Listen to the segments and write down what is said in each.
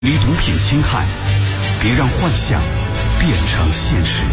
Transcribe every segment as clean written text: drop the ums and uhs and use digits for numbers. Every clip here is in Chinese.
离毒品侵害，别让幻想变成现实。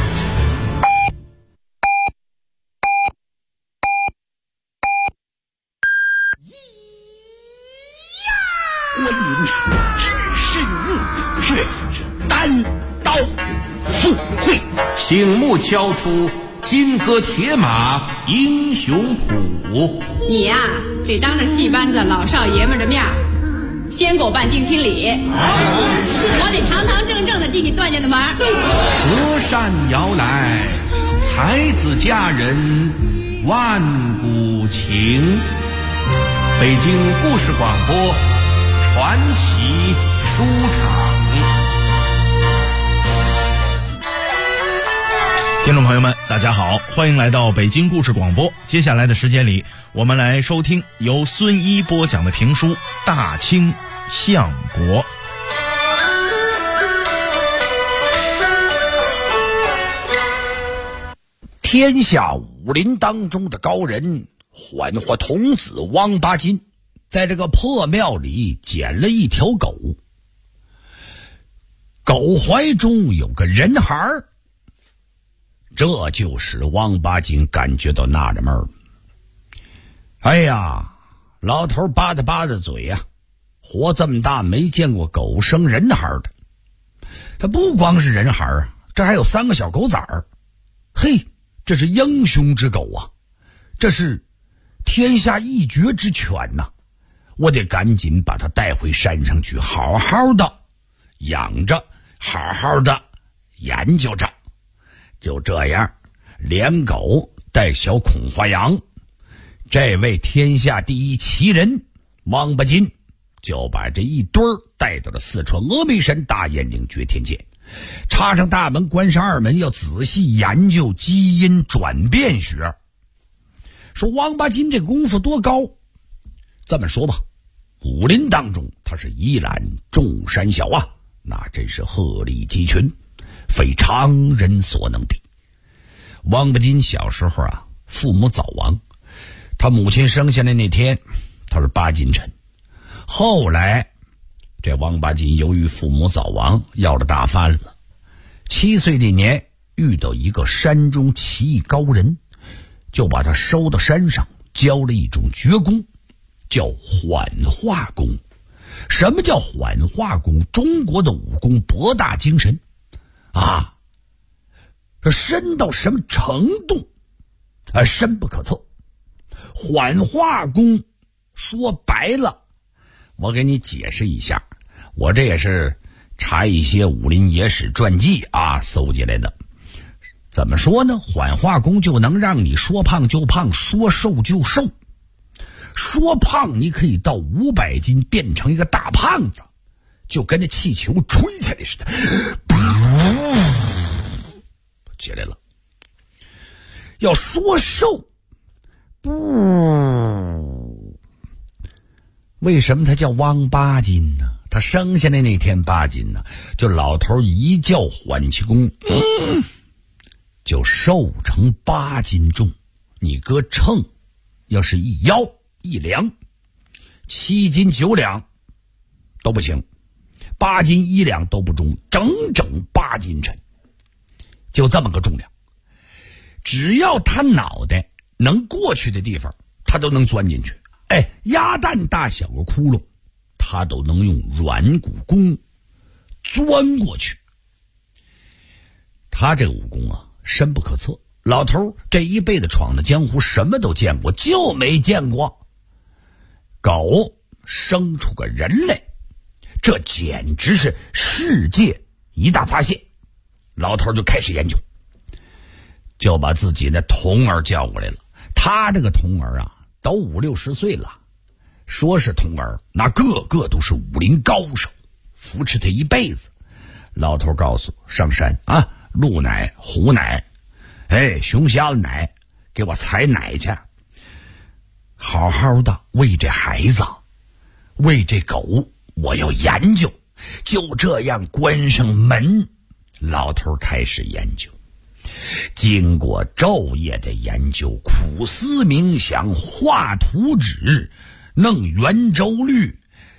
我引知识物，却是单刀赴会。 醒目敲出金戈铁马英雄谱。 你呀，得当着戏班子老少爷们的面先给我办定亲礼，我得堂堂正正的进你段家的门。 隔山遥来，才子佳人万古情。北京故事广播传奇书场。 听众朋友们，大家好，欢迎来到北京故事广播。接下来的时间里，我们来收听由孙一播讲的评书《大清相国》。 天下武林当中的高人，缓和童子王八斤，在这个破庙里捡了一条狗，狗怀中有个人孩儿。这就使王八斤感觉到纳了闷儿。哎呀，老头扒着扒着嘴呀，活这么大没见过狗生人孩的。他不光是人孩啊，这还有3个小狗崽儿。嘿，这是英雄之狗啊，这是天下一绝之犬呐！我得赶紧把它带回山上去，好好的养着，好好的研究着。就这样，连狗带小孔花羊，这位天下第一奇人王八斤就把这一堆儿带到了四川峨眉山大雁岭绝天涧，插上大门，关上二门，要仔细研究基因转变学。说王八斤这功夫多高，这么说吧，武林当中他是一览众山小啊，那真是鹤立鸡群，非常人所能比。王八斤小时候啊，父母早亡，他母亲生下来那天他是8斤沉。后来这王八斤由于父母早亡，要了大翻了。7岁那年遇到一个山中奇异高人，就把他收到山上，教了一种绝功，叫缓化功。什么叫缓化功？中国的武功博大精深啊，这深到什么程度深不可测。缓化功说白了，我给你解释一下，我这也是查一些武林野史传记啊搜集来的。怎么说呢？缓化功就能让你说胖就胖，说瘦就瘦。说胖你可以到500斤变成一个大胖子，就跟那气球吹起来似的，起来了。要说瘦，为什么他叫王八斤呢？他生下来那天8斤呢，就老头一叫缓气功，就瘦成8斤重。你搁秤，要是一腰一两，7斤9两都不行，8斤1两都不中，整整8斤沉，就这么个重量。只要他脑袋能过去的地方，他都能钻进去。鸭蛋大小个窟窿，他都能用软骨功钻过去。他这个武功啊，深不可测。老头这一辈子闯的江湖，什么都见过，就没见过狗生出个人来，这简直是世界一大发现。老头就开始研究，就把自己的童儿叫过来了。他这个童儿啊，都50、60岁了。说是童儿，那个个都是武林高手，扶持他一辈子。老头告诉上山啊，鹿奶、虎奶，熊瞎子奶，给我采奶去，好好的喂这孩子，喂这狗，我要研究。就这样关上门，老头开始研究。经过昼夜的研究，苦思冥想，画图纸，弄圆周率，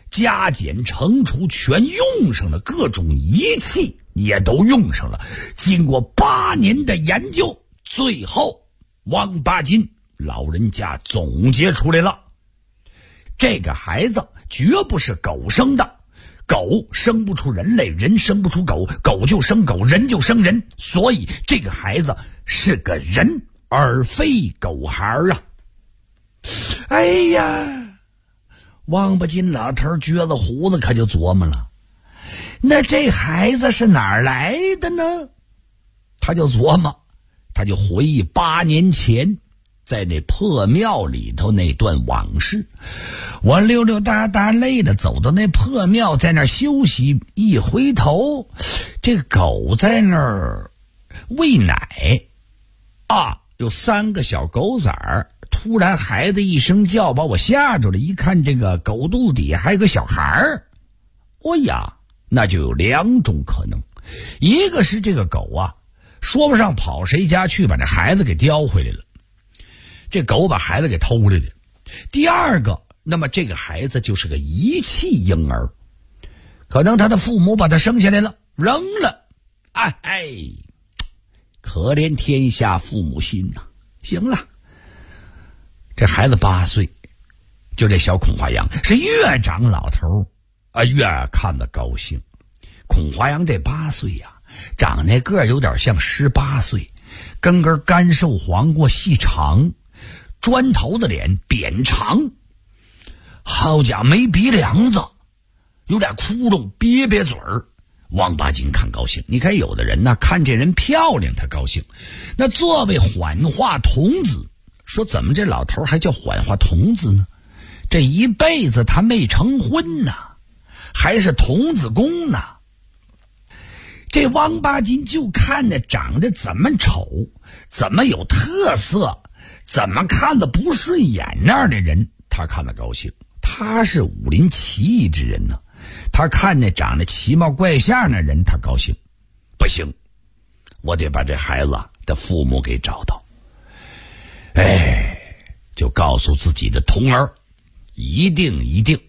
加减乘除全用上了，各种仪器也都用上了。经过8年的研究，最后王八斤老人家总结出来了，这个孩子绝不是狗生的，狗生不出人类，人生不出狗，狗就生狗，人就生人，所以这个孩子是个人，而非狗孩啊！哎呀，王八斤老头撅着胡子可就琢磨了，那这孩子是哪儿来的呢？他就琢磨，他就回忆8年前在那破庙里头那段往事。我溜溜达达累了，走到那破庙，在那儿休息，一回头，这狗在那儿喂奶啊，有3个小狗崽儿。突然孩子一声叫，把我吓住了，一看这个狗肚子底下还有个小孩儿。哦呀，那就有2种可能，一个是这个狗啊说不上跑谁家去，把这孩子给叼回来了，这狗把孩子给偷来的。第二个，那么这个孩子就是个遗弃婴儿，可能他的父母把他生下来了扔了，哎，可怜天下父母心呐。行了，这孩子8岁，就这小孔华阳是越长老头越看得高兴。孔华阳这8岁呀，长那个有点像18岁，跟根干瘦黄瓜细长，砖头的脸扁长，好家伙没鼻梁子，有点窟窿，瘪瘪嘴儿。王八斤看高兴，你看有的人呢，看这人漂亮他高兴。那作为缓化童子，说怎么这老头还叫缓化童子呢？这一辈子他没成婚呢，还是童子公呢。这王八斤就看着长得怎么丑，怎么有特色，怎么看的不顺眼那样的人他看得高兴。他是武林奇异之人呢，他看那长得奇貌怪相的人他高兴。不行，我得把这孩子的父母给找到。就告诉自己的童儿，一定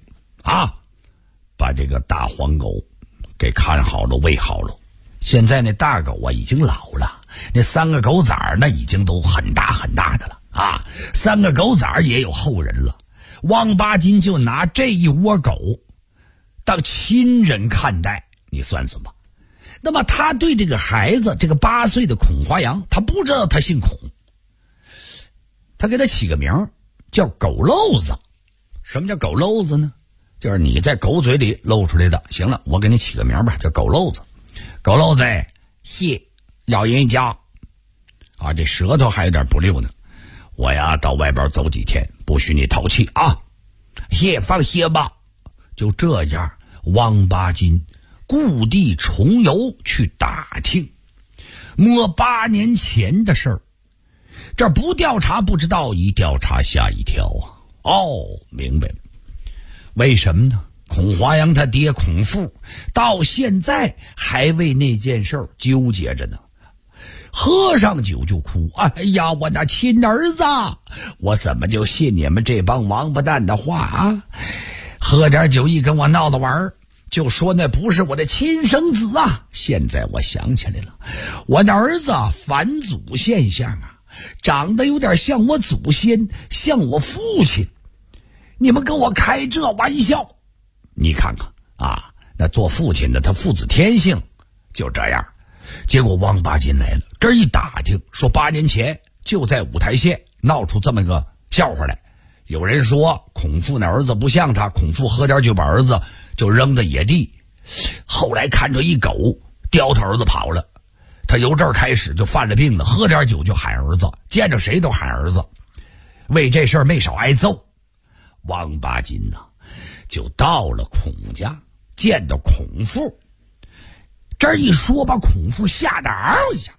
把这个大黄狗给看好了，喂好了。现在那大狗啊已经老了，那3个狗崽儿那已经都很大很大的了啊，3个狗崽儿也有后人了。王八斤就拿这一窝狗当亲人看待，你算什么？那么他对这个孩子，这个8岁的孔华阳，他不知道他姓孔，他给他起个名叫狗漏子。什么叫狗漏子呢？就是你在狗嘴里漏出来的。行了，我给你起个名吧，叫狗漏子。狗漏子，谢咬人家啊，这舌头还有点不溜呢。我呀到外边走几天，不许你淘气啊。谢放心吧。就这样，王八斤故地重游去打听，摸8年前的事儿。这不调查不知道，一调查吓一跳啊！明白了，为什么呢？孔华阳他爹孔父到现在还为那件事纠结着呢，喝上酒就哭。哎呀，我那亲儿子，我怎么就信你们这帮王八蛋的话啊？喝点酒一跟我闹着玩，就说那不是我的亲生子啊！现在我想起来了，我的儿子返祖现象啊，长得有点像我祖先，像我父亲。你们跟我开这玩笑，你看看啊，那做父亲的他父子天性就这样。结果王八斤来了，这一打听，说8年前就在五台县闹出这么个笑话来。有人说孔父那儿子不像他，孔父喝点酒把儿子就扔到野地，后来看着一狗叼他儿子跑了，他由这儿开始就犯了病了，喝点酒就喊儿子，见着谁都喊儿子，为这事儿没少挨揍。王八斤呢就到了孔家，见到孔父，这一说把孔父吓得嗷一下子。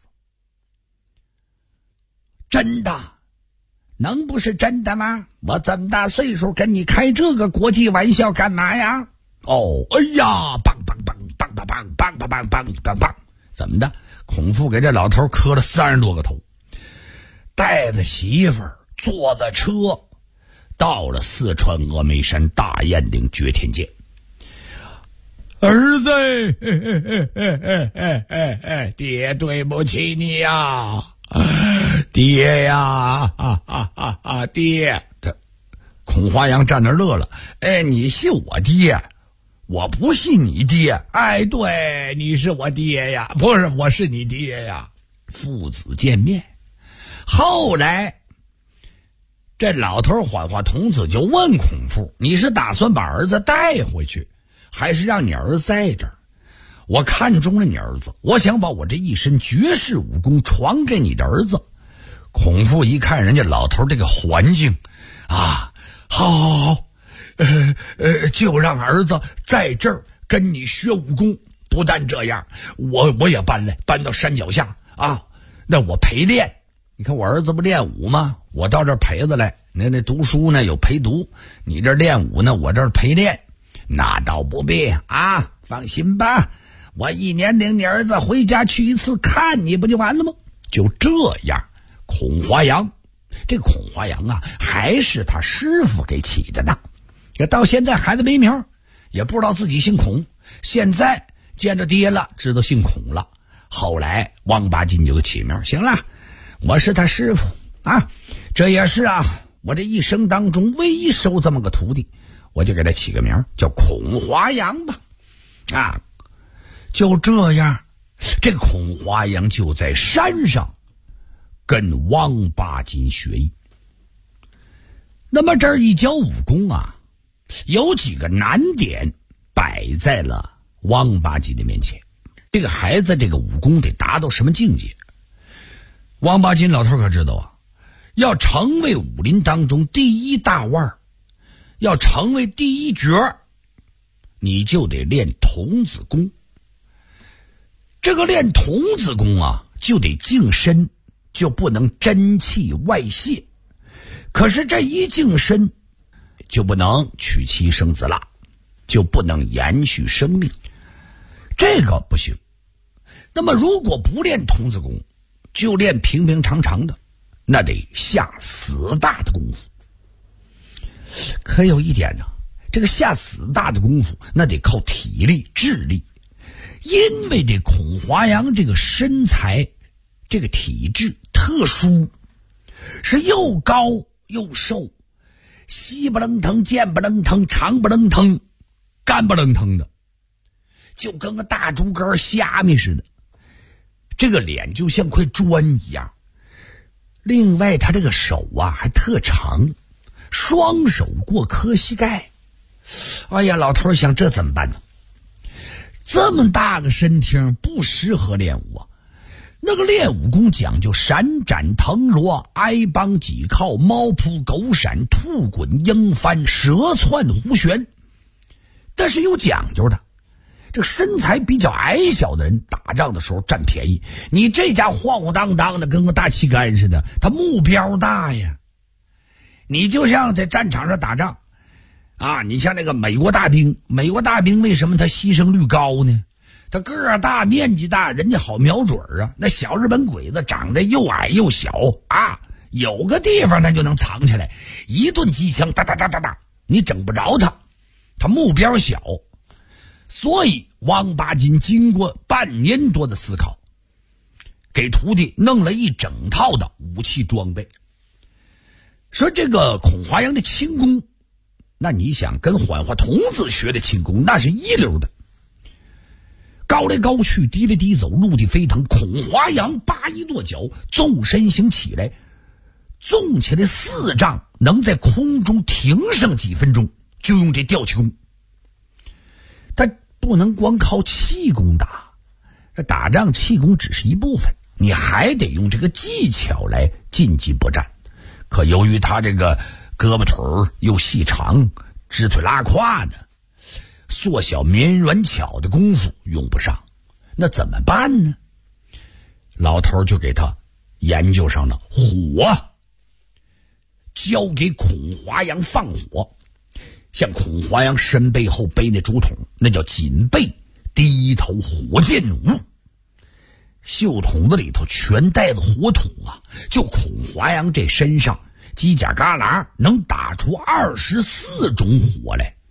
真的？能不是真的吗？我这么大岁数跟你开这个国际玩笑干嘛呀？哎呀，棒棒棒棒棒棒棒棒棒棒棒棒！怎么的？孔父给这老头磕了30多个头，带着媳妇儿坐着车，到了四川峨眉山大雁岭绝天涧。 儿子，爹对不起你呀，爹呀，爹。孔华阳站那乐了，你是我爹，我不是你爹。对，你是我爹呀，不是，我是你爹呀。父子见面，后来这老头缓缓童子就问孔父，你是打算把儿子带回去，还是让你儿子在这儿？我看中了你儿子，我想把我这一身绝世武功传给你的儿子。孔父一看人家老头这个环境啊，好，就让儿子在这儿跟你学武功。不但这样，我也搬到山脚下啊，那我陪练。你看我儿子不练武吗？我到这儿陪着来。那读书呢有陪读，你这练武呢，我这儿陪练。那倒不必啊，放心吧，我一年领你儿子回家去一次看你不就完了吗？就这样，孔华阳，这孔华阳啊，还是他师傅给起的呢。到现在孩子没名，也不知道自己姓孔。现在见着爹了，知道姓孔了。后来王八金就给起名，行了，我是他师傅啊，这也是啊，我这一生当中唯一收这么个徒弟，我就给他起个名叫孔华阳吧。啊，就这样，这孔华阳就在山上跟王八金学艺。那么这儿一教武功啊，有几个难点摆在了王八金的面前。这个孩子这个武功得达到什么境界？王八金老头可知道啊，要成为武林当中第一大腕，要成为第一绝，你就得练童子功。这个练童子功啊，就得净身，就不能真气外泄。可是这一净身，就不能娶妻生子了，就不能延续生命，这个不行。那么如果不练童子功，就练平平常常的，那得下死大的功夫。可有一点呢，这个下死大的功夫，那得靠体力智力。因为这孔华阳这个身材，这个体质特殊，是又高又瘦，稀不楞腾，尖不楞腾，长不楞腾，干不楞腾的，就跟个大竹竿虾米似的。这个脸就像块砖一样。另外他这个手啊还特长，双手过磕膝盖。哎呀，老头想这怎么办呢？这么大个身体不适合练武啊。那个练武功讲究闪展腾挪，挨帮挤靠，猫扑狗闪，兔滚鹰翻，蛇窜虎旋，但是有讲究的。这身材比较矮小的人打仗的时候占便宜，你这家晃晃荡荡的跟个大旗杆似的，他目标大呀。你就像在战场上打仗啊，你像那个美国大兵为什么他牺牲率高呢？他个儿大面积大，人家好瞄准啊。那小日本鬼子长得又矮又小啊，有个地方他就能藏起来，一顿机枪哒哒哒哒哒，你整不着他，他目标小。所以王八金经过半年多的思考，给徒弟弄了一整套的武器装备。说这个孔华阳的轻功，那你想跟缓缓童子学的轻功那是一流的，高来高去，低来低走，陆地飞腾。孔华阳八一跺脚，纵身行起来，纵起来4丈，能在空中停上几分钟，就用这吊气功。他不能光靠气功打，这打仗气功只是一部分，你还得用这个技巧来晋级搏战。可由于他这个胳膊腿又细长，直腿拉胯的，缩小绵软巧的功夫用不上，那怎么办呢？老头就给他研究上了火，交给孔华阳放火。像孔华阳身背后背那竹筒，那叫锦背低头火箭弩，袖筒子里头全带着火筒啊。就孔华阳这身上犄角旮旯能打出24种火来，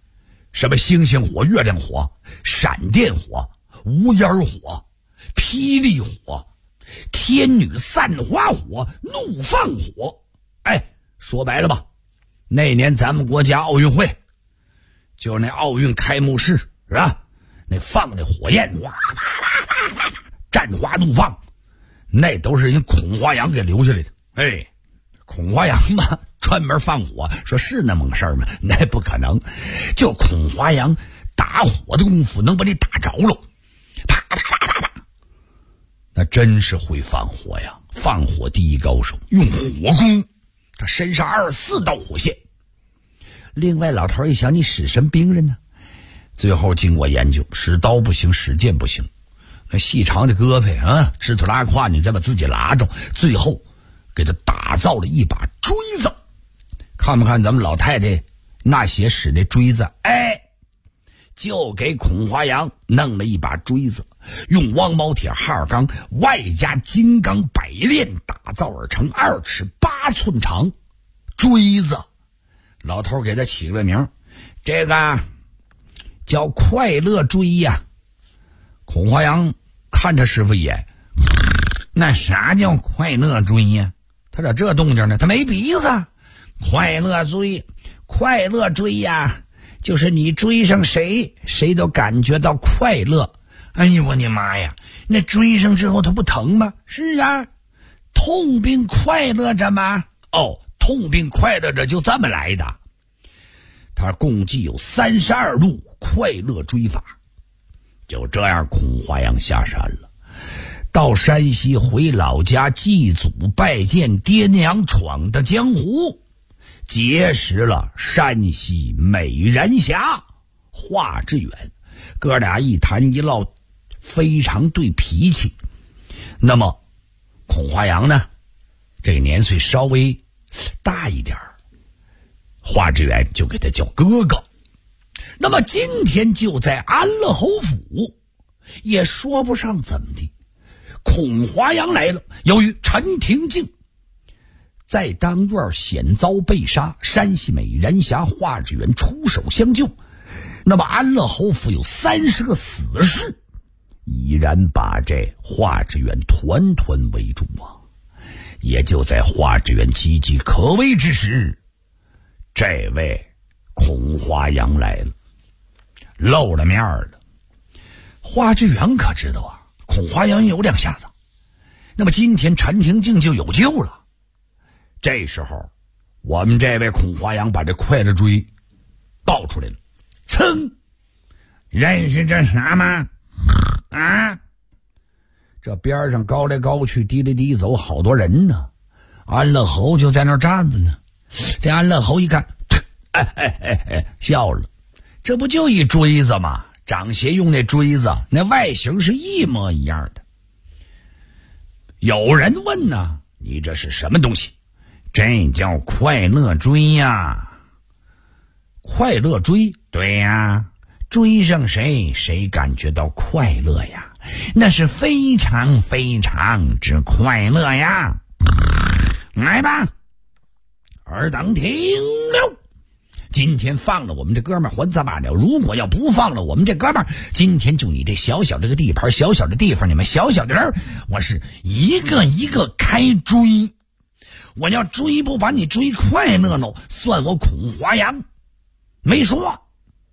什么星星火、月亮火、闪电火、无烟火、霹雳火、天女散花火、怒放火。哎，说白了吧，那年咱们国家奥运会，就是那奥运开幕式是吧？那放的火焰，哇，战花怒放，那都是人孔华阳给留下来的。哎，孔华阳嘛，专门放火，说是那么个事儿吗？那不可能，就孔华阳打火的功夫能把你打着了，啪啪啪啪啪，那真是会放火呀！放火第一高手，用火攻，他身上24道火线。另外，老头一想，你使什么兵刃呢？最后经过研究，使刀不行，使剑不行，那细长的胳膊啊，直头拉胯，你再把自己拉着，最后给他打造了一把锥子。看不看咱们老太太那些使那锥子？哎，就给孔华阳弄了一把锥子，用王毛铁哈钢外加金刚百炼打造而成，2尺8寸长锥子。老头给他起了名，这个叫快乐锥呀。孔华阳看他师傅一眼，那啥叫快乐锥呀？他咋这动静呢？他没鼻子。快乐锥，快乐锥呀，就是你追上谁，谁都感觉到快乐。哎呦我的妈呀，那追上之后他不疼吗？是啊，痛并快乐着吗？哦，痛并快乐着就这么来的。他共计有32路快乐追法。就这样，孔华阳下山了，到山西回老家祭祖拜见爹娘，闯的江湖，结识了山西美人侠华志远，哥俩一谈一唠，非常对脾气。那么孔华阳呢，这个年岁稍微大一点，华志远就给他叫哥哥。那么今天就在安乐侯府，也说不上怎么的，孔华阳来了。由于陈廷敬在当院险遭被杀，山西美人侠华志远出手相救，那么安乐侯府有30个死士，已然把这华志远团团围住啊。也就在华志远岌岌可危之时，这位孔华阳来了，露了面了。华志远可知道啊，孔华阳有两下子，那么今天陈廷敬就有救了。这时候我们这位孔华阳把这快乐锥抱出来了，噌，认识这啥吗？啊，这边上高来高去，低来低走，好多人呢。安乐侯就在那儿站着呢。这安乐侯一看，笑了，这不就一锥子吗？长协用那锥子，那外形是一模一样的。有人问呢，你这是什么东西？这叫快乐锥呀。快乐锥？对呀，追上谁，谁感觉到快乐呀，那是非常非常之快乐呀。来吧，尔等听了，今天放了我们这哥们儿还则罢了，如果要不放了我们这哥们儿，今天就你这小小这个地盘，小小的地方，你们小小的人，我是一个一个开追。我要追不把你追快乐喽，算我孔华阳没说。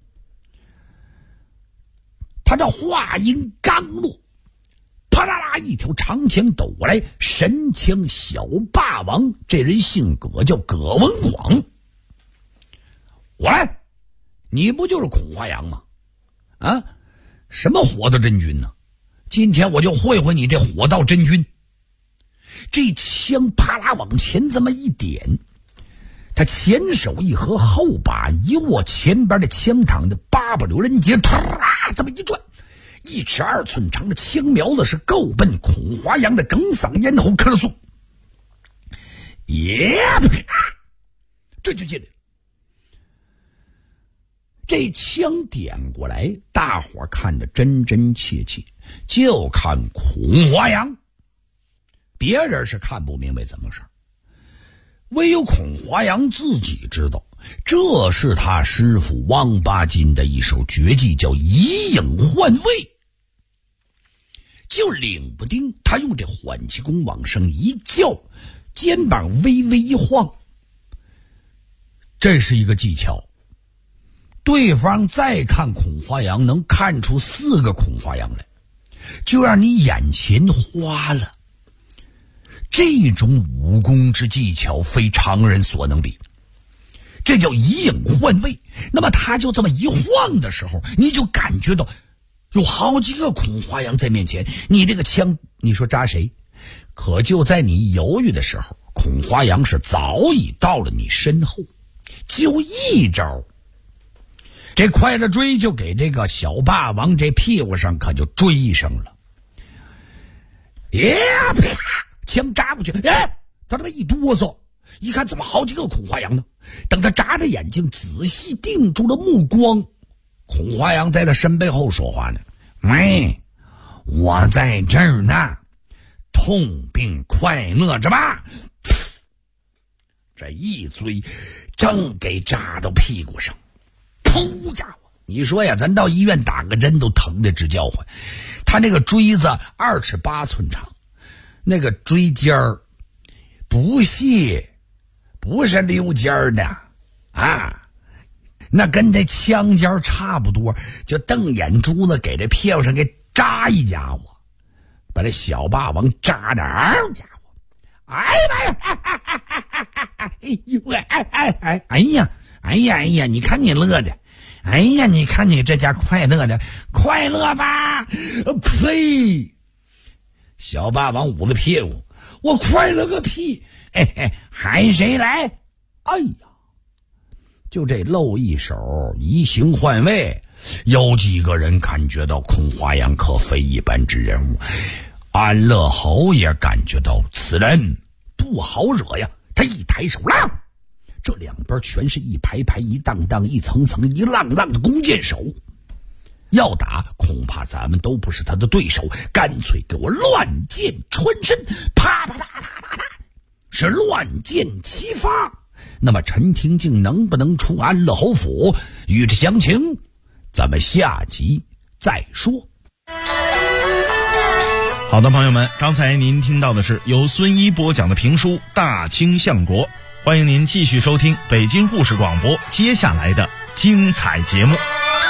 他这话音刚落，啪啦啦一条长枪抖过来，神枪小霸王，这人姓葛，叫葛文广。我来，你不就是孔华阳吗？啊，什么火道真君呢？今天我就会会你这火道真君。这枪啪啦往前这么一点，他前手一合，后把一握，前边的枪膛的八宝流人节，啪啦这么一转，1尺2寸长的枪苗子是够奔孔华阳的哽嗓咽喉咳嗽，这就进来了。这枪点过来，大伙看得真真切切，就看孔华阳，别人是看不明白怎么回事，唯有孔华阳自己知道， 这是他师傅王八筋的一手绝技，叫以影换位。就领不定，他用这缓气功往上一叫，肩膀微微一晃，这是一个技巧。对方再看孔花杨，能看出4个孔花杨来，就让你眼前花了。这种武功之技巧非常人所能比，这叫以影换位。那么他就这么一晃的时候，你就感觉到有好几个孔花杨在面前，你这个枪你说扎谁？可就在你犹豫的时候，孔花杨是早已到了你身后，就一招，这快乐追就给这个小霸王这屁股上可就追上了。啪，枪扎过去，他这么一哆嗦，一看怎么好几个孔花杨呢？等他眨着眼睛仔细定住了目光，孔花杨在他身背后说话呢：“喂，我在这儿呢，痛并快乐着吧。”这一追正给扎到屁股上，噗家伙！你说呀，咱到医院打个针都疼得直叫唤。他那个锥子2尺8寸长，那个锥尖儿不细，不是溜尖儿的啊，那跟这枪尖差不多，就瞪眼珠子给这屁股上给扎一家伙，把这小霸王扎的家伙，哎呀，你看你乐的，哎呀，你看你这家快乐的，快乐吧？呸！小霸王捂着屁股，我快乐个屁！喊谁来？哎呀，就这露一手移形换位，有几个人感觉到孔花杨可非一般之人物。安乐侯也感觉到此人不好惹呀，他一抬手啦，这两边全是一排排一档档一层层一浪浪的弓箭手，要打恐怕咱们都不是他的对手，干脆给我乱箭穿身，啪啪啪啪啪啪，是乱箭齐发。那么陈廷敬能不能出安乐侯府，与之详情咱们下集再说。 好的，朋友们，刚才您听到的是由孙一播讲的评书《大清相国》，欢迎您继续收听北京故事广播接下来的精彩节目。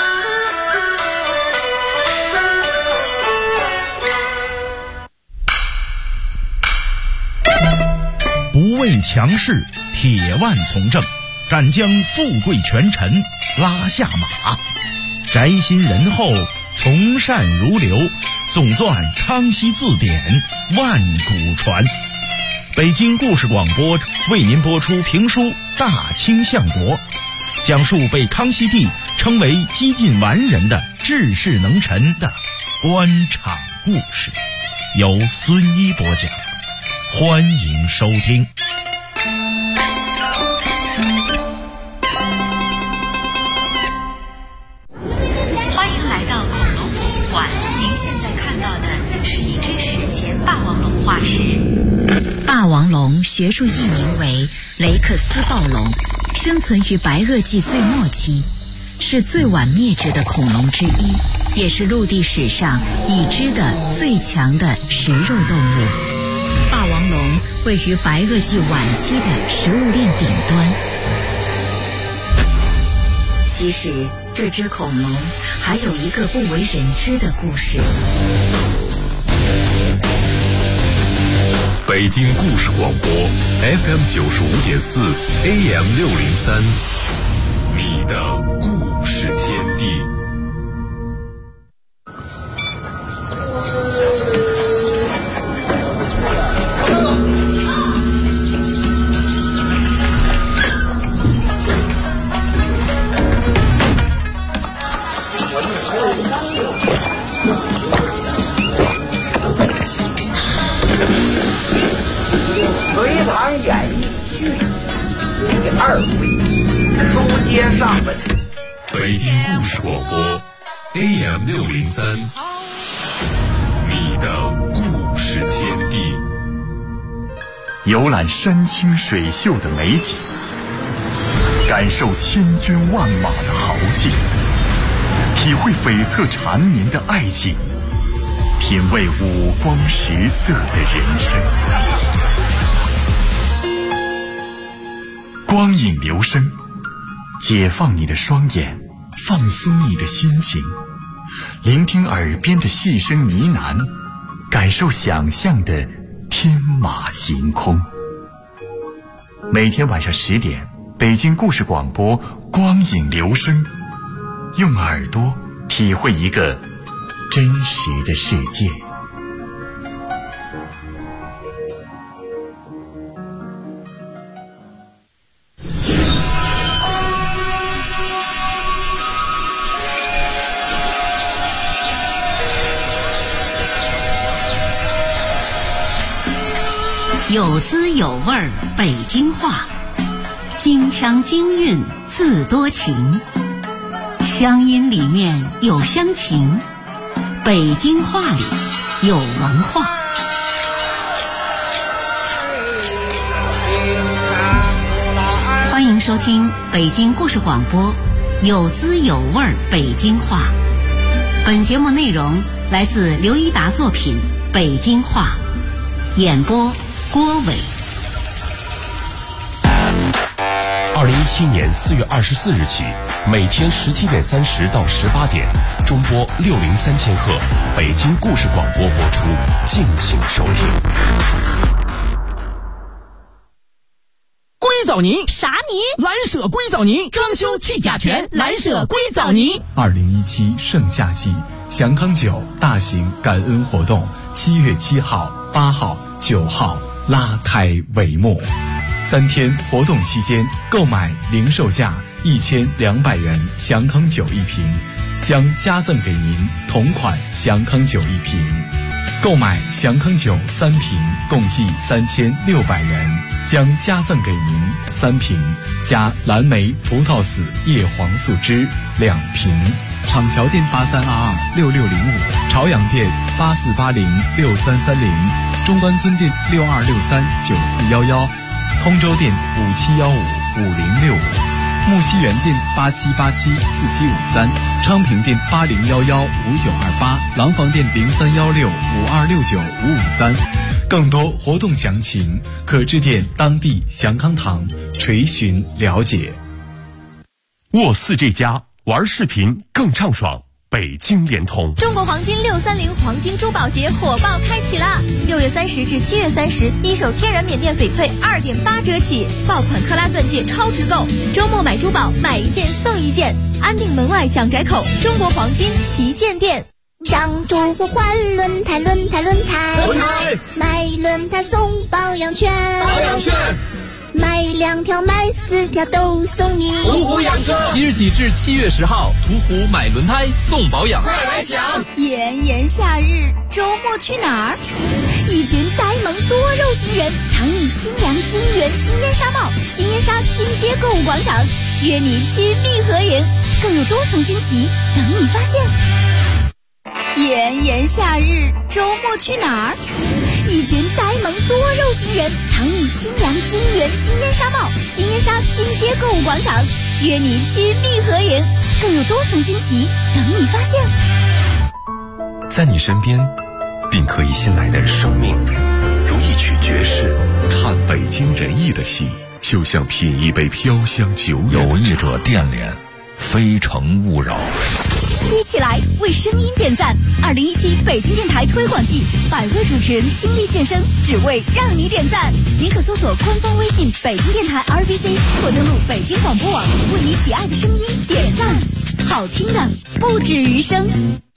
不畏强势，铁腕从政，敢将富贵权臣拉下马，宅心仁厚，从善如流，总算康熙字典，万古传。北京故事广播为您播出评书《大清相国》，讲述被康熙帝称为几近完人的治世能臣的官场故事，由孙一播讲，欢迎收听。 欢迎来到恐龙博物馆，您现在看到的是一只史前霸王龙化石。霸王龙学术译名为雷克斯暴龙，生存于白垩纪最末期，是最晚灭绝的恐龙之一，也是陆地史上已知的最强的食肉动物。霸王龙位于白垩纪晚期的食物链顶端。其实这只恐龙还有一个不为人知的故事。 北京故事广播 FM 95.4 AM 603，你的故事天地。 演艺剧第2回，书接上文。 北京故事广播 AM 603，你的故事天地。游览山清水秀的美景， 感受千军万马的豪气，体会悱恻缠绵的爱情，品味五光十色的人生。光影流声，解放你的双眼，放松你的心情，聆听耳边的细声呢喃，感受想象的天马行空。每天晚上10点，北京故事广播光影流声，用耳朵体会一个真实的世界。 有滋有味儿北京话，京腔京韵自多情，乡音里面有乡情，北京话里有文化。欢迎收听北京故事广播有滋有味儿北京话。本节目内容来自刘一达作品《北京话》，演播郭伟。 2017年4月24日起，每天17点30到18点，中波603千赫，北京故事广播播出，敬请收听。 硅藻泥啥泥？ 蓝舍硅藻泥，装修去甲醛，蓝舍硅藻泥。 2017盛夏季祥康酒大型感恩活动7月7号、8号、9号拉开帷幕。3天活动期间，购买零售价1200元祥康酒1瓶，将加赠给您同款祥康酒1瓶。购买祥康酒3瓶，共计3600元，将加赠给您3瓶加蓝莓葡萄籽叶黄素汁2瓶。厂桥店83226605，朝阳店84806330，中关村店62639411，通州店57155065，木樨园店87874753，昌平店80115928，廊坊店031652695553。更多活动详情可致电当地祥康堂垂询了解。 沃4这家玩视频更畅爽，北京联通。 中国黄金630黄金珠宝节火爆开启啦！6月30至7月30，一手天然缅甸翡翠2.8折起，爆款克拉钻戒超值购，周末买珠宝买1件送1件，安定门外蒋宅口中国黄金旗舰店。 上图换轮胎，买轮胎送保养券，买2条买4条都送你途虎养车。即日起至7月10号，途虎买轮胎送保养，快来抢！ 炎炎夏日，周末去哪儿？一群呆萌多肉型人藏匿清凉金源新烟纱帽，新烟纱金街购物广场，约你亲密合影，更有多重惊喜等你发现。炎炎夏日，周末去哪儿？一群呆萌多肉型人藏匿清凉金源新烟纱帽，新烟纱金街购物广场，约你亲密合影，更有多重惊喜等你发现。 在你身边，并可以信赖的生命，如一曲爵士。 看北京人艺的戏，就像品一杯飘香久远。 有意者电联，非诚勿扰。 一起来为声音点赞！2017北京电台推广季，100位主持人倾力现身，只为让你点赞。您可搜索官方微信北京电台 RBC， 或登录北京广播网，为你喜爱的声音点赞。好听的不止余生。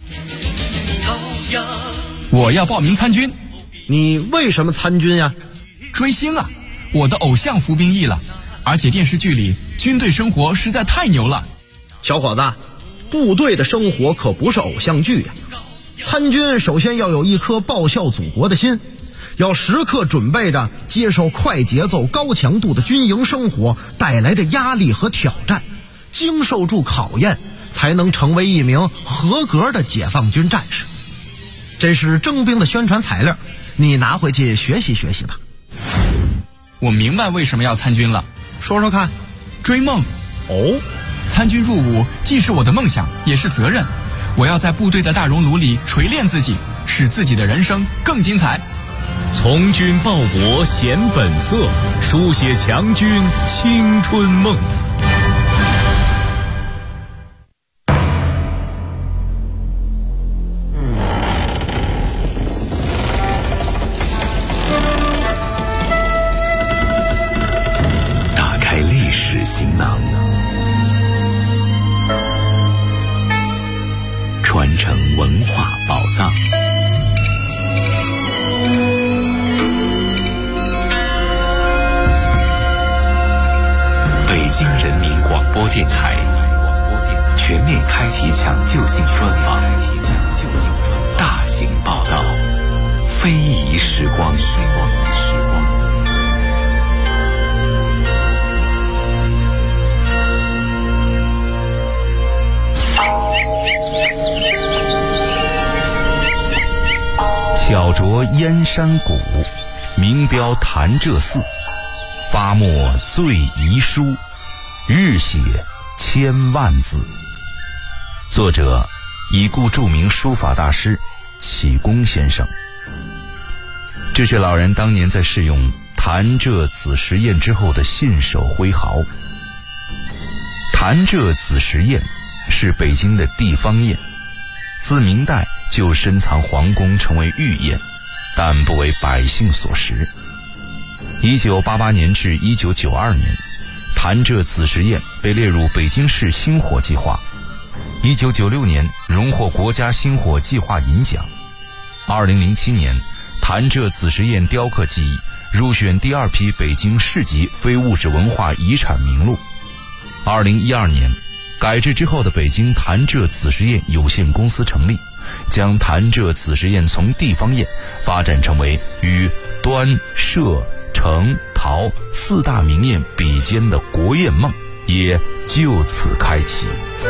我要报名参军。 你为什么参军呀？ 追星啊！我的偶像服兵役了，而且电视剧里军队生活实在太牛了。 小伙子，部队的生活可不是偶像剧呀。参军首先要有一颗报效祖国的心，要时刻准备着接受快节奏高强度的军营生活带来的压力和挑战，经受住考验，才能成为一名合格的解放军战士。这是征兵的宣传材料，你拿回去学习学习吧。 我明白为什么要参军了。 说说看。 追梦， 哦， 参军入伍既是我的梦想，也是责任。我要在部队的大熔炉里锤炼自己，使自己的人生更精彩。 从军报国显本色，书写强军青春梦。 打开历史行囊，传承文化宝藏。北京人民广播电台全面开启抢救性专访，大型报道，非遗时光。 巧琢燕山谷，名标潭柘寺，发墨最遗书，日写千万字。作者已故著名书法大师启功先生。这是老人当年在试用潭柘子时宴之后的信手挥毫。潭柘子时宴是北京的地方宴，自明代就深藏皇宫，成为御宴，但不为百姓所食。1988年至1992年，潭柘子时宴被列入北京市星火计划。1996年荣获国家星火计划银奖。2007年，潭柘子时宴雕刻技艺入选第2批北京市级非物质文化遗产名录。2012年，改制之后的北京潭柘子时宴有限公司成立，将潭柘子时宴从地方宴发展成为与端、歙、成、陶4大名宴比肩的国宴梦，也就此开启。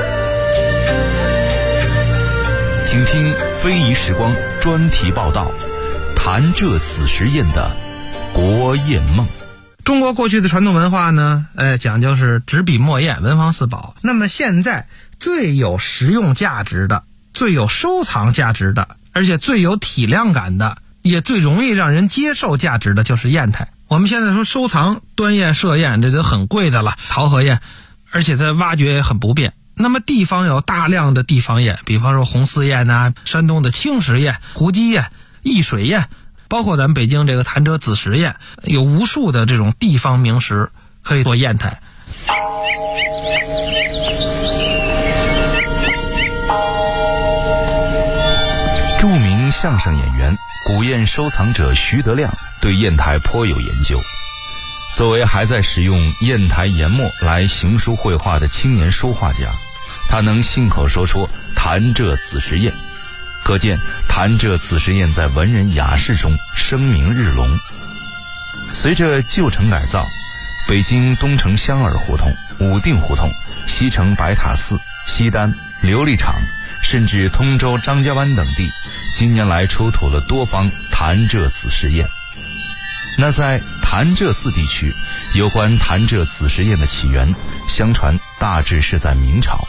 请听非遗时光专题报道，潭柘子时宴的国宴梦。 中国过去的传统文化呢，讲究是纸笔墨砚文房四宝。那么现在最有实用价值的、最有收藏价值的，而且最有体量感的，也最容易让人接受价值的，就是砚台。我们现在说收藏端砚、歙砚，这都很贵的了，陶和砚，而且它挖掘也很不便。那么地方有大量的地方砚，比方说红丝砚啊，山东的青石砚、胡姬砚、易水砚，包括咱们北京这个潭柘子时宴，有无数的这种地方名石可以做砚台。 著名相声演员、古砚收藏者徐德亮对砚台颇有研究。作为还在使用砚台研墨来行书绘画的青年书画家，他能信口说出潭柘子时宴，可见潭柘子时宴在文人雅士中声名日隆。随着旧城改造，北京东城香饵胡同、武定胡同、西城白塔寺、西单、琉璃厂，甚至通州张家湾等地，近年来出土了多方潭柘子时宴。那在潭柘寺地区，有关潭柘子时宴的起源，相传大致是在明朝。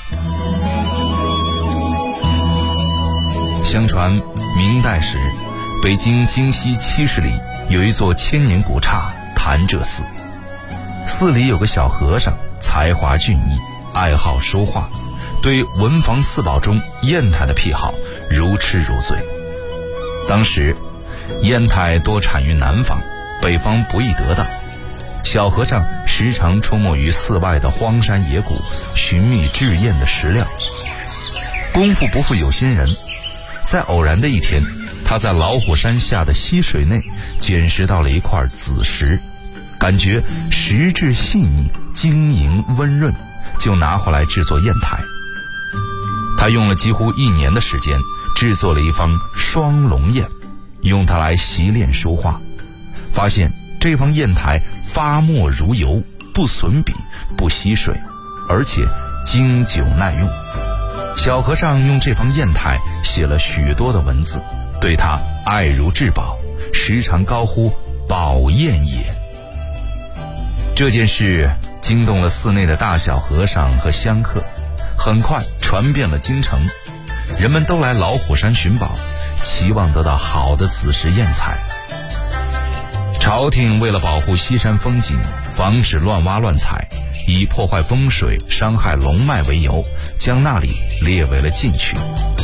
相传明代时，北京京西70里有一座千年古刹潭柘寺，寺里有个小和尚，才华俊逸，爱好书画，对文房四宝中砚台的癖好如痴如醉。当时砚台多产于南方，北方不易得到，小和尚时常出没于寺外的荒山野谷，寻觅制砚的石料。功夫不负有心人，在偶然的一天，他在老虎山下的溪水内捡拾到了一块紫石，感觉石质细腻、晶莹温润，就拿回来制作砚台。他用了几乎1年的时间，制作了一方双龙砚，用它来习练书画。发现这方砚台发墨如油，不损笔，不吸水，而且经久耐用。小和尚用这方砚台写了许多的文字，对他爱如至宝，时常高呼宝砚也。这件事惊动了寺内的大小和尚和香客，很快传遍了京城，人们都来老虎山寻宝，期望得到好的子时验彩。朝廷为了保护西山风景，防止乱挖乱采，以破坏风水、伤害龙脉为由，将那里列为了禁区。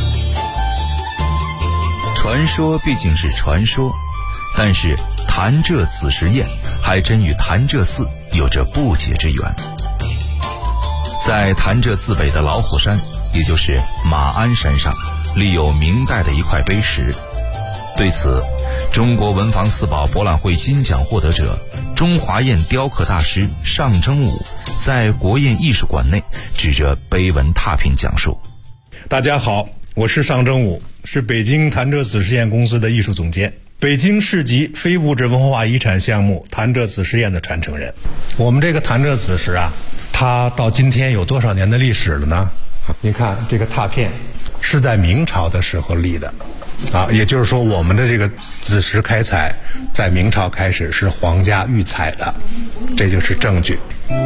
传说毕竟是传说，但是潭柘子时宴还真与潭柘寺有着不解之缘。在潭柘寺北的老虎山，也就是马鞍山上，立有明代的一块碑石。对此，中国文房四宝博览会金奖获得者、中华砚雕刻大师尚征武在国砚艺术馆内指着碑文拓片讲述： 大家好，我是尚征武，是北京潭柘子时宴公司的艺术总监，北京市级非物质文化遗产项目潭柘子时宴的传承人。我们这个潭柘子时啊，它到今天有多少年的历史了呢？您看这个拓片是在明朝的时候立的也就是说我们的这个子时开采在明朝开始是皇家御采的，这就是证据。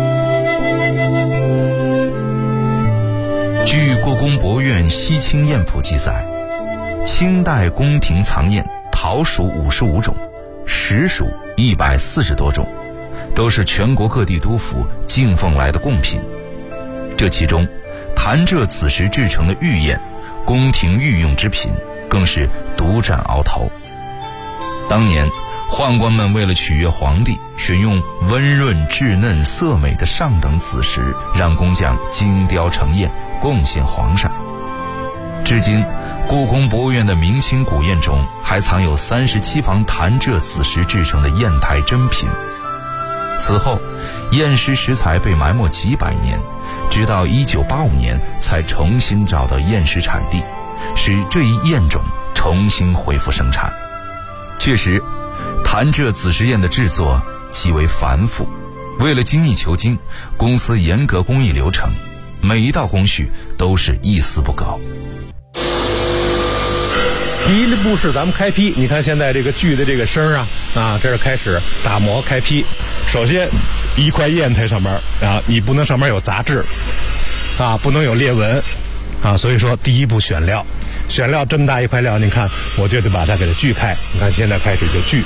据故宫博物院西清砚谱记载，清代宫廷藏砚陶属55种，石属140多种，都是全国各地督府进奉来的贡品。这其中潭柘子时制成的御砚，宫廷御用之品，更是独占鳌头。当年宦官们为了取悦皇帝，选用温润稚嫩色美的上等子时，让工匠精雕成砚贡献皇上。至今故宫博物院的明清古砚中还藏有37房潭柘子时制成的砚台珍品。此后砚石石材被埋没几百年，直到1985年才重新找到砚石产地，使这一砚种重新恢复生产。确实，潭柘子时砚的制作极为繁复，为了精益求精，公司严格工艺流程，每一道工序都是一丝不苟。 第一步是咱们开坯，你看现在这个锯的这个声这是开始打磨开坯。首先一块砚台上面你不能上面有杂质不能有裂纹所以说第一步选料这么大一块料，你看我就得把它给它锯开，你看现在开始就锯。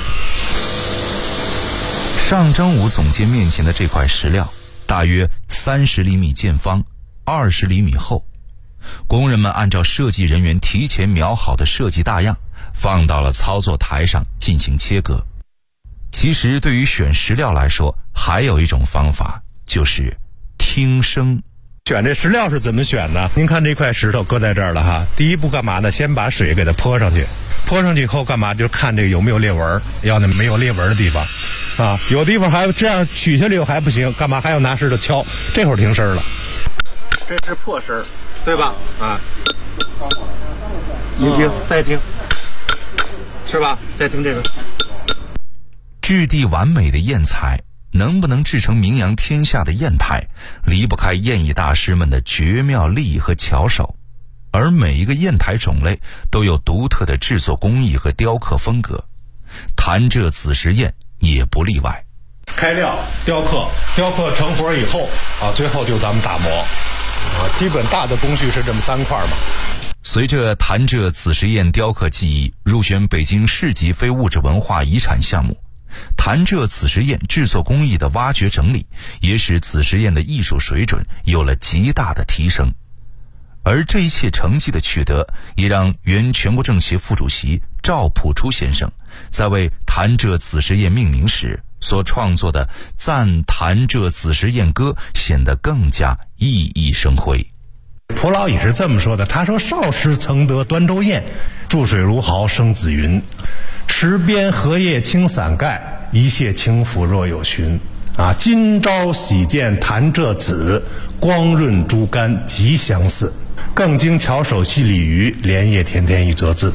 尚征武总监面前的这块石料大约30厘米见方，20厘米厚。工人们按照设计人员提前描好的设计大样，放到了操作台上进行切割。其实对于选石料来说，还有一种方法，就是听声。 选这石料是怎么选呢？您看这块石头搁在这儿了第一步干嘛呢？先把水给它泼上去，泼上去以后干嘛？就看这个有没有裂纹，要那没有裂纹的地方有地方还这样取下来又还不行，干嘛还要拿石头敲？这会儿听声了，这是破声，对吧？您听，再听，是吧？再听这个。 质地完美的砚材能不能制成名扬天下的砚台，离不开砚艺大师们的绝妙技艺和巧手。而每一个砚台种类都有独特的制作工艺和雕刻风格，潭柘子时砚也不例外。 开料、雕刻成活以后最后就咱们打磨基本大的工序是这么3块嘛。 随着潭柘子时砚雕刻技艺入选北京市级非物质文化遗产项目，潭柘子时砚制作工艺的挖掘整理，也使子时砚的艺术水准有了极大的提升。而这一切成绩的取得，也让原全国政协副主席赵朴初先生在为潭柘子时砚命名时所创作的赞潭柘子时砚歌显得更加熠熠生辉。 蒲老也是这么说的，他说：少时曾得端州砚，注水如毫生紫云，池边荷叶青伞盖，一泻轻浮若有寻。今朝喜见潭柘子，光润珠干极相似，更经巧手细鲤鱼，莲叶田田一则字。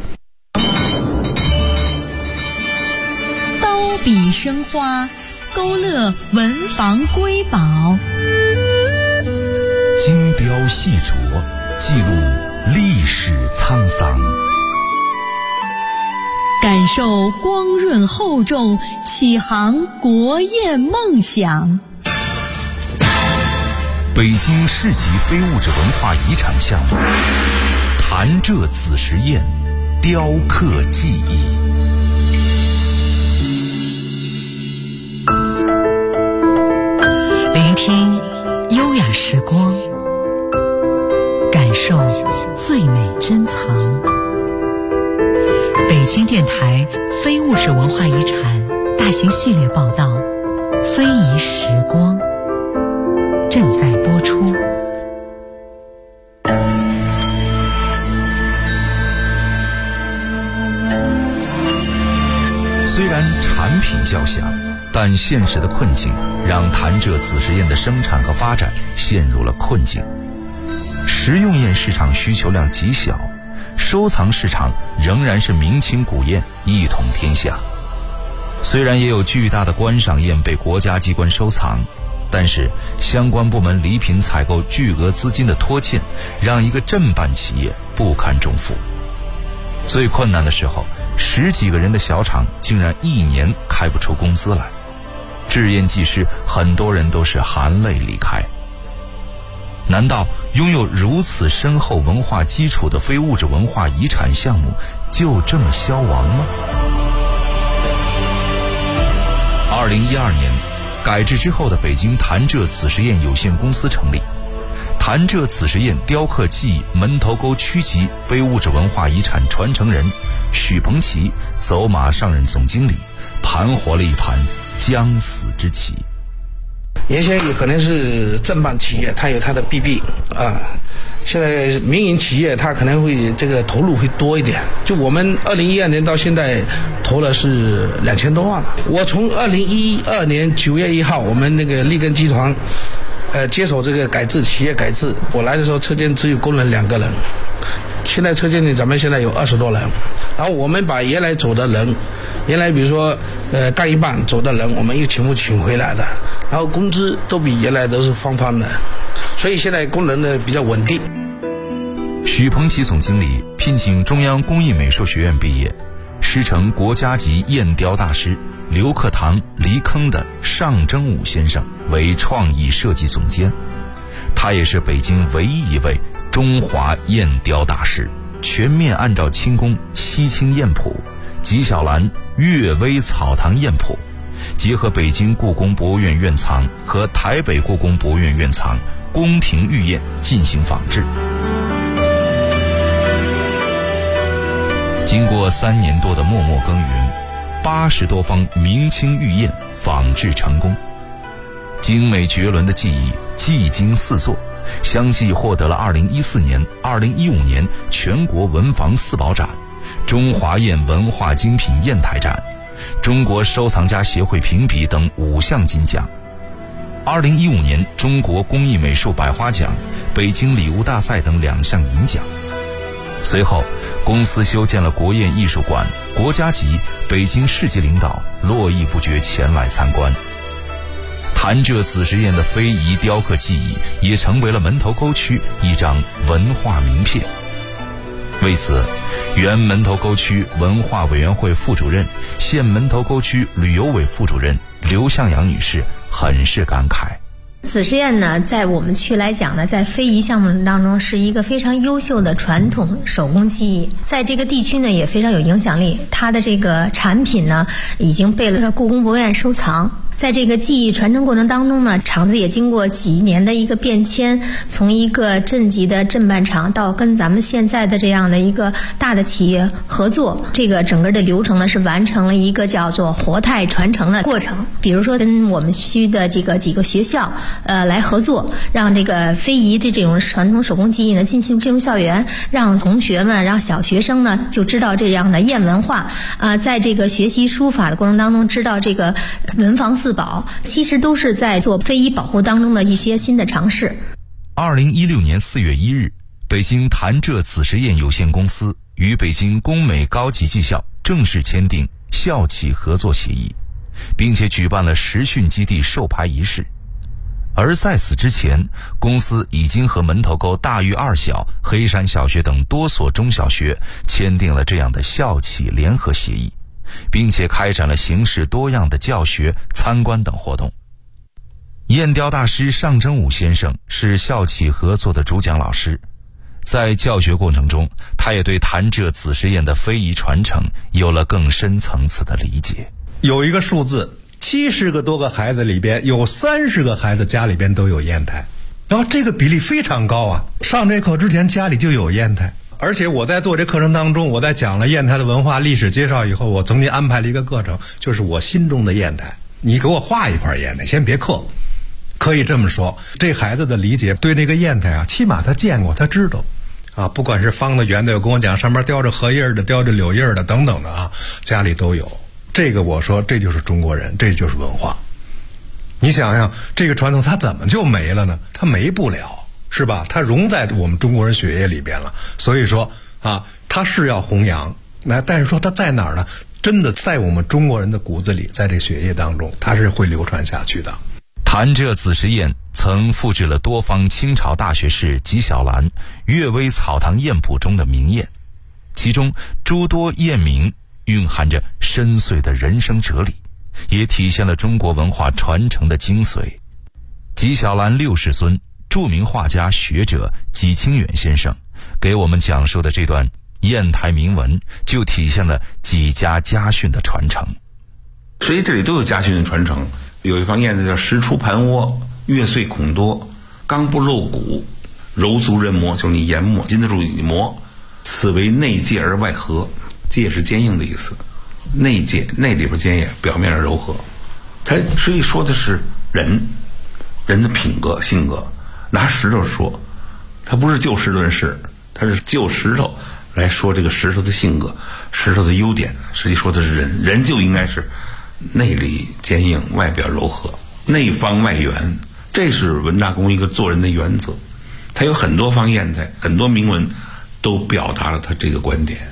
刀笔生花，勾勒文房瑰宝， 精雕细琢，记录历史沧桑， 感受光润厚重，启航国砚梦想。 北京市级非物质文化遗产项目潭柘子时宴雕刻技艺。 聆听优雅时光，感受最美珍藏。北京电台非物质文化遗产大型系列报道《非遗时光》正在播出。 虽然产品较小，但现实的困境让潭柘子时宴的生产和发展陷入了困境。食用宴市场需求量极小，收藏市场仍然是明清古宴一统天下。虽然也有巨大的观赏宴被国家机关收藏，但是相关部门礼品采购巨额资金的拖欠，让一个镇办企业不堪重负。最困难的时候，10几个人的小厂竟然1年开不出工资来。制宴技师很多人都是含泪离开。难道拥有如此深厚文化基础的非物质文化遗产项目就这么消亡吗？2012年，改制之后的北京潭柘子时宴有限公司成立，潭柘子时宴雕刻技艺门头沟区级非物质文化遗产传承人许鹏奇走马上任总经理，盘活了一盘将死之棋。 原先也可能是镇办企业，它有它的弊病啊。现在民营企业它可能会这个投入会多一点。就我们2012年到现在投了是2000多万了。我从2012年9月1号，我们那个利根集团接手这个改制企业改制，我来的时候车间只有工人2个人，现在车间里咱们现在有20多人。然后我们把原来走的人，原来比如说干一半走的人，我们又全部请回来的，然后工资都比原来都是翻的，所以现在工人呢比较稳定。 许鹏奇总经理聘请中央工艺美术学院毕业，师承国家级砚雕大师刘克堂、黎坑的尚征武先生为创意设计总监。他也是北京唯一一位中华砚雕大师，全面按照清宫西清砚谱、纪晓岚阅微草堂砚谱，结合北京故宫博物院院藏和台北故宫博物院院藏宫廷御砚进行仿制。经过3年多的默默耕耘，80多方明清御砚仿制成功，精美绝伦的技艺技惊四座，相继获得了2014年、2015年全国文房4宝展、中华砚文化精品砚台展、中国收藏家协会评比等5项金奖。2015年中国工艺美术百花奖、北京礼物大赛等2项银奖。随后公司修建了国宴艺术馆，国家级、北京市级领导络绎不绝前来参观。潭柘子时宴的非遗雕刻技艺也成为了门头沟区一张文化名片。为此，原门头沟区文化委员会副主任、现门头沟区旅游委副主任刘向阳女士很是感慨。 子时宴呢，在我们区来讲呢，在非遗项目当中是一个非常优秀的传统手工技艺，在这个地区呢也非常有影响力。它的这个产品呢，已经被了故宫博物院收藏。在这个技艺传承过程当中呢，厂子也经过几年的一个变迁，从一个镇级的镇办厂到跟咱们现在的这样的一个大的企业合作，这个整个的流程呢是完成了一个叫做活态传承的过程。比如说跟我们区的这个几个学校来合作，让这个非遗这种传统手工技艺呢进入校园，让同学们让小学生呢就知道这样的砚文化在这个学习书法的过程当中知道这个文房4宝，其实都是在做非遗保护当中的一些新的尝试。 2016年4月1日，北京潭柘子时宴有限公司与北京工美高级技校正式签订校企合作协议，并且举办了实训基地授牌仪式。而在此之前，公司已经和门头沟大峪二小、黑山小学等多所中小学签订了这样的校企联合协议，并且开展了形式多样的教学、参观等活动。 砚雕大师尚真武先生是校企合作的主讲老师，在教学过程中，他也对潭柘子时砚的非遗传承有了更深层次的理解。 有一个数字，70个多个孩子里边有30个孩子家里边都有砚台，然后这个比例非常高啊！上这课之前家里就有砚台，而且我在做这课程当中，我在讲了砚台的文化历史介绍以后，我曾经安排了一个课程，就是我心中的砚台，你给我画一块砚台，先别刻。可以这么说，这孩子的理解对那个砚台啊，起码他见过，他知道啊，不管是方的圆的，有跟我讲上面雕着荷叶的，雕着柳叶的等等的啊，家里都有。这个我说这就是中国人，这就是文化。你想想这个传统它怎么就没了呢？它没不了，是吧？它融在我们中国人血液里边了。所以说啊，它是要弘扬，但是说它在哪儿呢？真的在我们中国人的骨子里，在这血液当中，它是会流传下去的。 潭柘子时砚曾复制了多方清朝大学士纪晓岚《阅微草堂砚谱》中的名砚，其中诸多砚名蕴含着深邃的人生哲理，也体现了中国文化传承的精髓。纪晓岚6世孙、著名画家学者纪清远先生给我们讲述的这段砚台铭文，就体现了纪家家训的传承。 所以这里都有家训的传承。有一方砚台叫石出盘窝，月碎孔多，刚不露骨，柔足人磨，就是你研磨，经得住你磨。此为内介而外和，介是坚硬的意思，内介内里边坚硬，表面上柔和。它实际说的是人的品格性格。拿石头说，它不是就事论事，它是就石头来说这个石头的性格，石头的优点。实际说的是人就应该是内里坚硬，外表柔和，内方外圆，这是文大公一个做人的原则。他有很多方砚台，很多铭文都表达了他这个观点。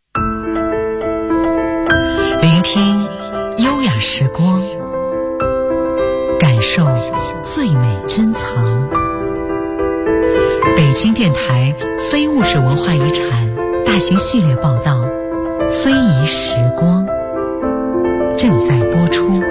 聆听优雅时光，感受最美珍藏。北京电台非物质文化遗产大型系列报道《非遗时光》正在播出。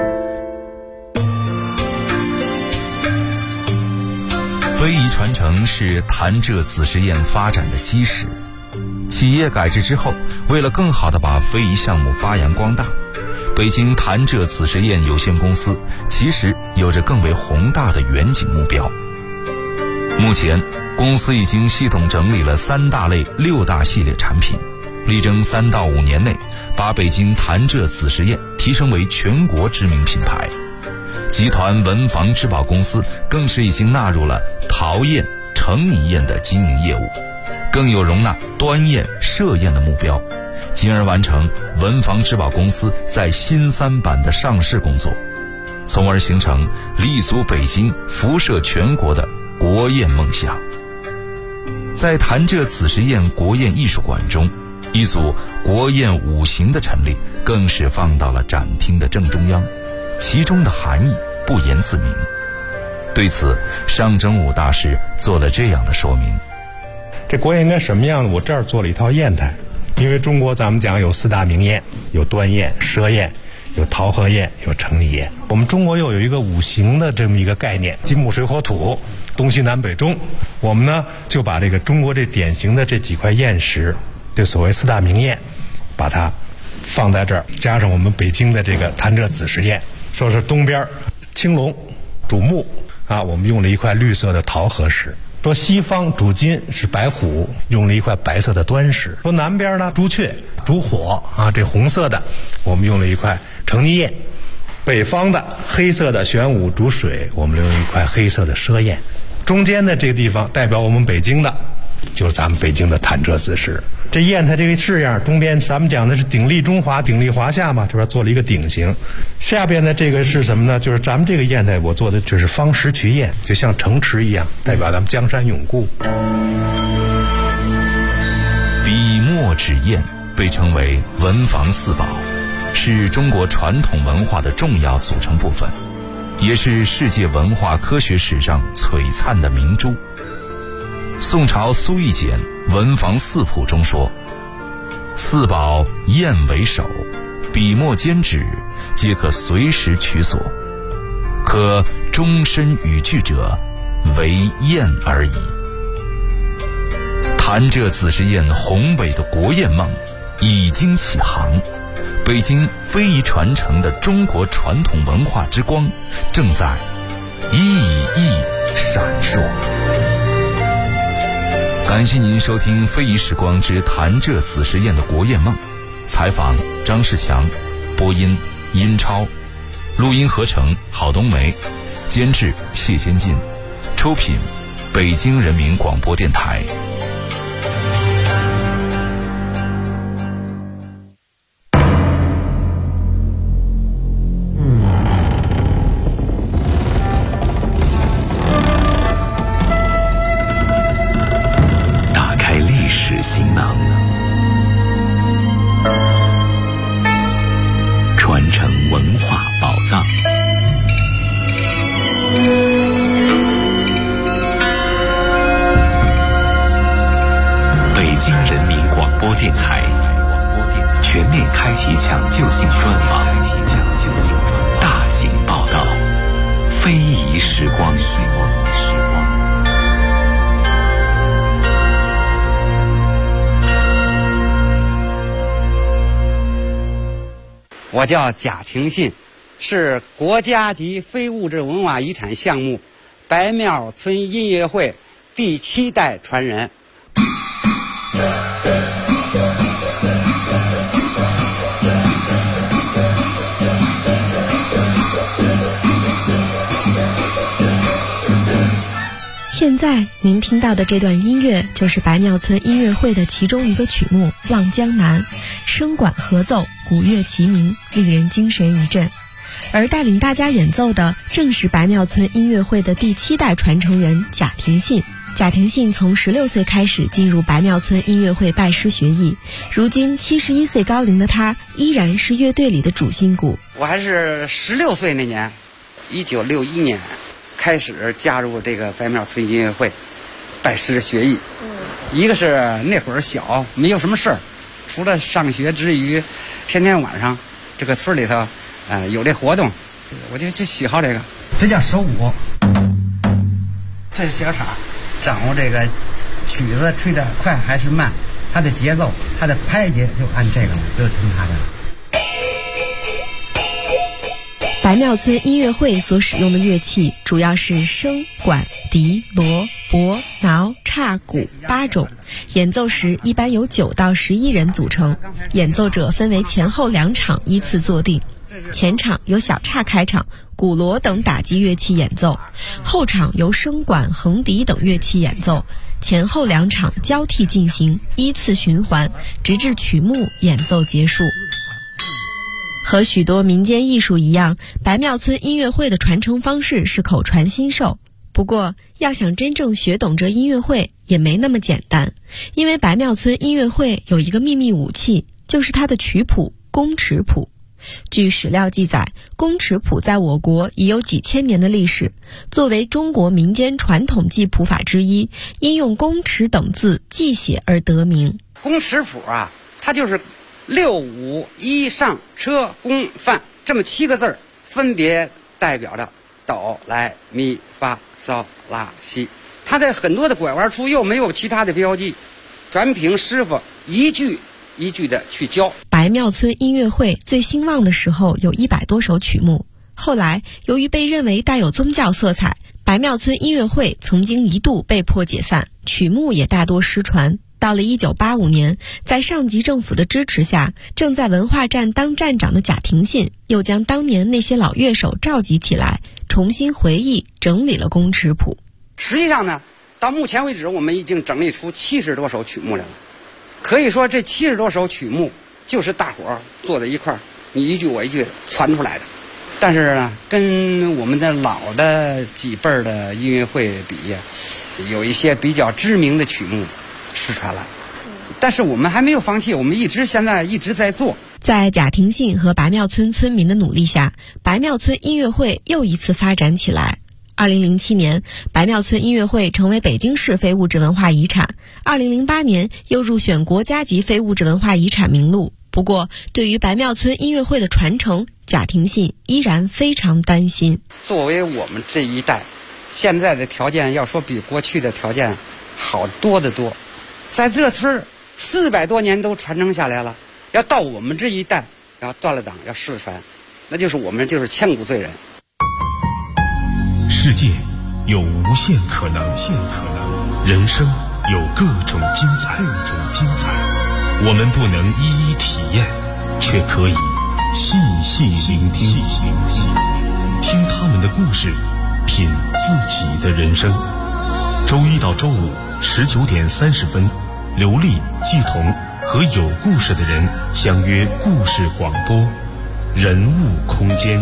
非遗传承是潭柘子时砚发展的基石。企业改制之后，为了更好地把非遗项目发扬光大，北京潭柘子时砚有限公司其实有着更为宏大的远景目标。目前，公司已经系统整理了3大类6大系列产品，力争3到5年内把北京潭柘子时砚提升为全国知名品牌。集团文房织宝公司更是已经纳入了陶砚、成泥砚的经营业务，更有容纳端砚、射砚的目标，进而完成文房织宝公司在新3板的上市工作，从而形成立足北京、辐射全国的国砚梦想。在潭柘子时砚国砚艺术馆中，一组国砚5形的陈列更是放到了展厅的正中央，其中的含义不言自明。对此，尚真武大师做了这样的说明。 这国砚应该什么样呢？我这儿做了一套砚台，因为中国咱们讲有4大名砚，有端砚、赊砚，有陶和砚，有成泥砚。我们中国又有一个5行的这么一个概念，金木水火土，东西南北中。我们呢就把这个中国这典型的这几块砚石，这所谓4大名砚，把它放在这儿，加上我们北京的这个潭柘子时砚，说是东边青龙主木啊，我们用了一块绿色的桃核石；说西方主金是白虎，用了一块白色的端石；说南边呢朱雀主火啊，这红色的我们用了一块成泥砚；北方的黑色的玄武主水，我们用了一块黑色的赊砚；中间的这个地方代表我们北京的，就是咱们北京的潭柘子石。这砚台这个式样，中边咱们讲的是鼎立中华，鼎立华夏嘛，这边做了一个鼎形。下边的这个是什么呢？就是咱们这个砚台我做的就是方石渠砚，就像城池一样，代表咱们江山永固。 笔墨纸砚被称为文房4宝，是中国传统文化的重要组成部分，也是世界文化科学史上璀璨的明珠。宋朝苏轶简《文房4谱》中说：“4宝砚为首，笔墨笺纸皆可随时取所，可终身与聚者，为宴而已。潭柘子时宴宏伟的国宴梦已经起航，北京非遗传承的中国传统文化之光正在熠熠闪烁。感谢您收听《非遗时光之潭柘子时宴的国宴梦》，采访张世强，播音殷超，录音合成郝冬梅，监制谢先进，出品北京人民广播电台。 打开历史行囊，传承文化宝藏。北京人民广播电台全面开启抢救性专访，大型报道，非遗时光。 我叫贾廷信，是国家级非物质文化遗产项目白庙村音乐会第7代传人。 现在您听到的这段音乐就是白庙村音乐会的其中一个曲目《望江南》，声管合奏，鼓乐齐鸣，令人精神一振。而带领大家演奏的正是白庙村音乐会的第7代传承人贾廷信。贾廷信从16岁开始进入白庙村音乐会拜师学艺，如今71岁高龄的他依然是乐队里的主心骨。 我还是16岁那年，1961年开始加入这个白庙村音乐会拜师学艺。一个是那会儿小，没有什么事儿，除了上学之余，天天晚上这个村里头有这活动，我就喜好这个。这叫手鼓，这是小叉，掌握这个曲子吹得快还是慢，它的节奏，它的拍节就按这个了，就听它的。 白庙村音乐会所使用的乐器主要是笙、管、笛、锣、钹、挠、叉、鼓8种，演奏时一般由9到11人组成，演奏者分为前后2场依次坐定。前场由小叉开场，鼓锣等打击乐器演奏，后场由笙管、横笛等乐器演奏，前后2场交替进行，依次循环，直至曲目演奏结束。和许多民间艺术一样，白庙村音乐会的传承方式是口传心授。不过，要想真正学懂这音乐会也没那么简单，因为白庙村音乐会有一个秘密武器，就是它的曲谱宫尺谱。据史料记载，宫尺谱在我国已有几千年的历史，作为中国民间传统记谱法之一，因用宫尺等字记写而得名。 宫尺谱啊，它就是6、5、1上车宫范这么7个字儿，分别代表着哆来咪发嗦拉西。它的很多的拐弯处又没有其他的标记，全凭师傅一句一句的去教。 白庙村音乐会最兴旺的时候有100多首曲目，后来由于被认为带有宗教色彩，白庙村音乐会曾经一度被迫解散，曲目也大多失传。到了1985年，在上级政府的支持下，正在文化站当站长的贾廷信又将当年那些老乐手召集起来，重新回忆整理了宫尺谱。 实际上呢，到目前为止我们已经整理出70多首曲目来了。可以说这70多首曲目就是大伙儿坐在一块儿，你一句我一句传出来的。但是呢，跟我们的老的几辈儿的音乐会比，有一些比较知名的曲目失传了，但是我们还没有放弃，我们现在一直在做。 在贾廷信和白庙村村民的努力下，白庙村音乐会又一次发展起来。2007年，白庙村音乐会成为北京市非物质文化遗产，2008年又入选国家级非物质文化遗产名录。不过，对于白庙村音乐会的传承， 贾廷信依然非常担心。 作为我们这一代，现在的条件要说比过去的条件好多得多，在这村400多年都传承下来了，要到我们这一代要断了档要失传，那就是我们就是千古罪人。 世界有无限可能，人生有各种精彩。我们不能一一体验，却可以细细聆听，听他们的故事，品自己的人生。周一到周五19点30分，刘丽、季彤和有故事的人相约故事广播，人物空间。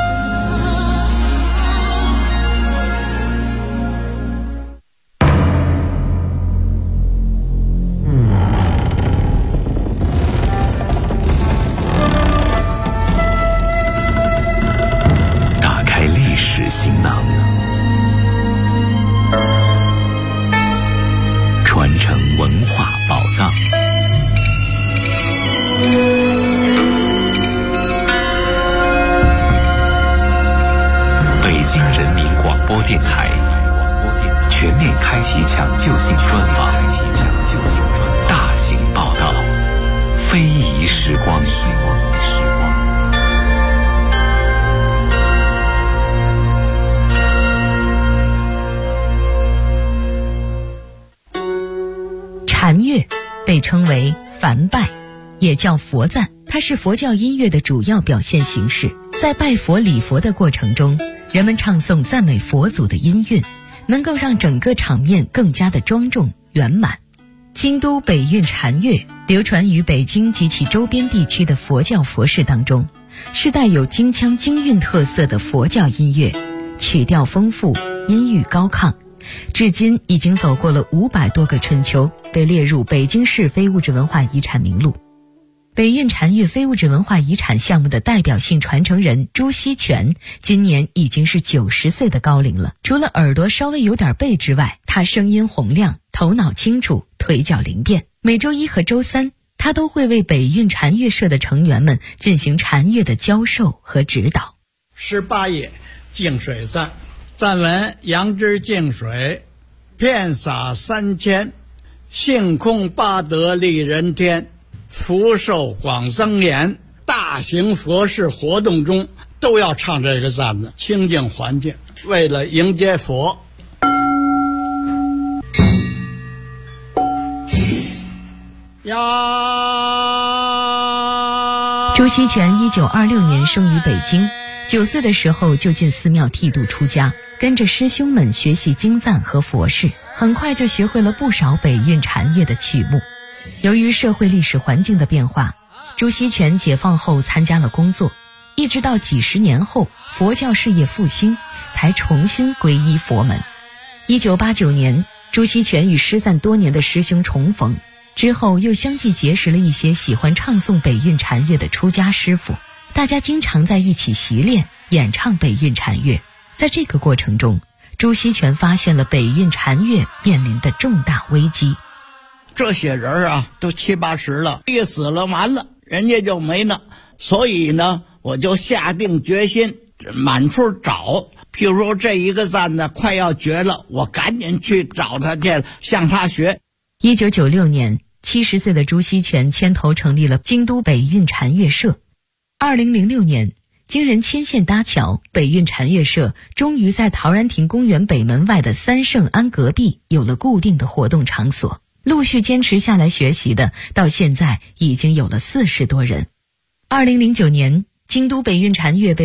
打开历史行囊，传承文化宝藏。北京人民广播电台全面开启抢救性专访，大型报道，非遗时光。 禅乐被称为梵拜，也叫佛赞，它是佛教音乐的主要表现形式。在拜佛礼佛的过程中，人们唱诵赞美佛祖的音韵，能够让整个场面更加的庄重圆满。京都北韵禅乐流传于北京及其周边地区的佛教佛事当中，是带有京腔京韵特色的佛教音乐，曲调丰富，音域高亢，至今已经走过了500多个春秋，被列入北京市非物质文化遗产名录。北韵禅乐非物质文化遗产项目的代表性传承人朱锡全，今年已经是90岁的高龄了。除了耳朵稍微有点背之外，他声音洪亮，头脑清楚，腿脚灵便。每周一和周三，他都会为北韵禅乐社的成员们进行禅乐的教授和指导。 18页净水赞，赞文：杨枝净水，遍洒3000，性空八德利人天，福寿广增延。大型佛事活动中都要唱这个赞的，清净环境，为了迎接佛。 朱锡全1926年生于北京，9岁的时候就进寺庙剃度出家，跟着师兄们学习经赞和佛事，很快就学会了不少北韵禅乐的曲目。由于社会历史环境的变化，朱锡全解放后参加了工作，一直到几十年后佛教事业复兴，才重新皈依佛门。1989年，朱锡全与失散多年的师兄重逢，之后又相继结识了一些喜欢唱诵北韵禅乐的出家师傅，大家经常在一起习练演唱北韵禅乐。在这个过程中，朱锡全发现了北韵禅乐面临的重大危机。 这些人啊，都70、80了，一死了完了，人家就没了。所以呢，我就下定决心满处找。譬如说这一个赞呢快要绝了，我赶紧去找他去，向他学。 1996年，70岁的朱锡全牵头成立了京都北韵禅乐社。2006年，经人牵线搭桥，北韵禅乐社终于在陶然亭公园北门外的三圣庵隔壁有了固定的活动场所。陆续坚持下来学习的，到现在已经有了40多人。2009年，京都北韵禅乐被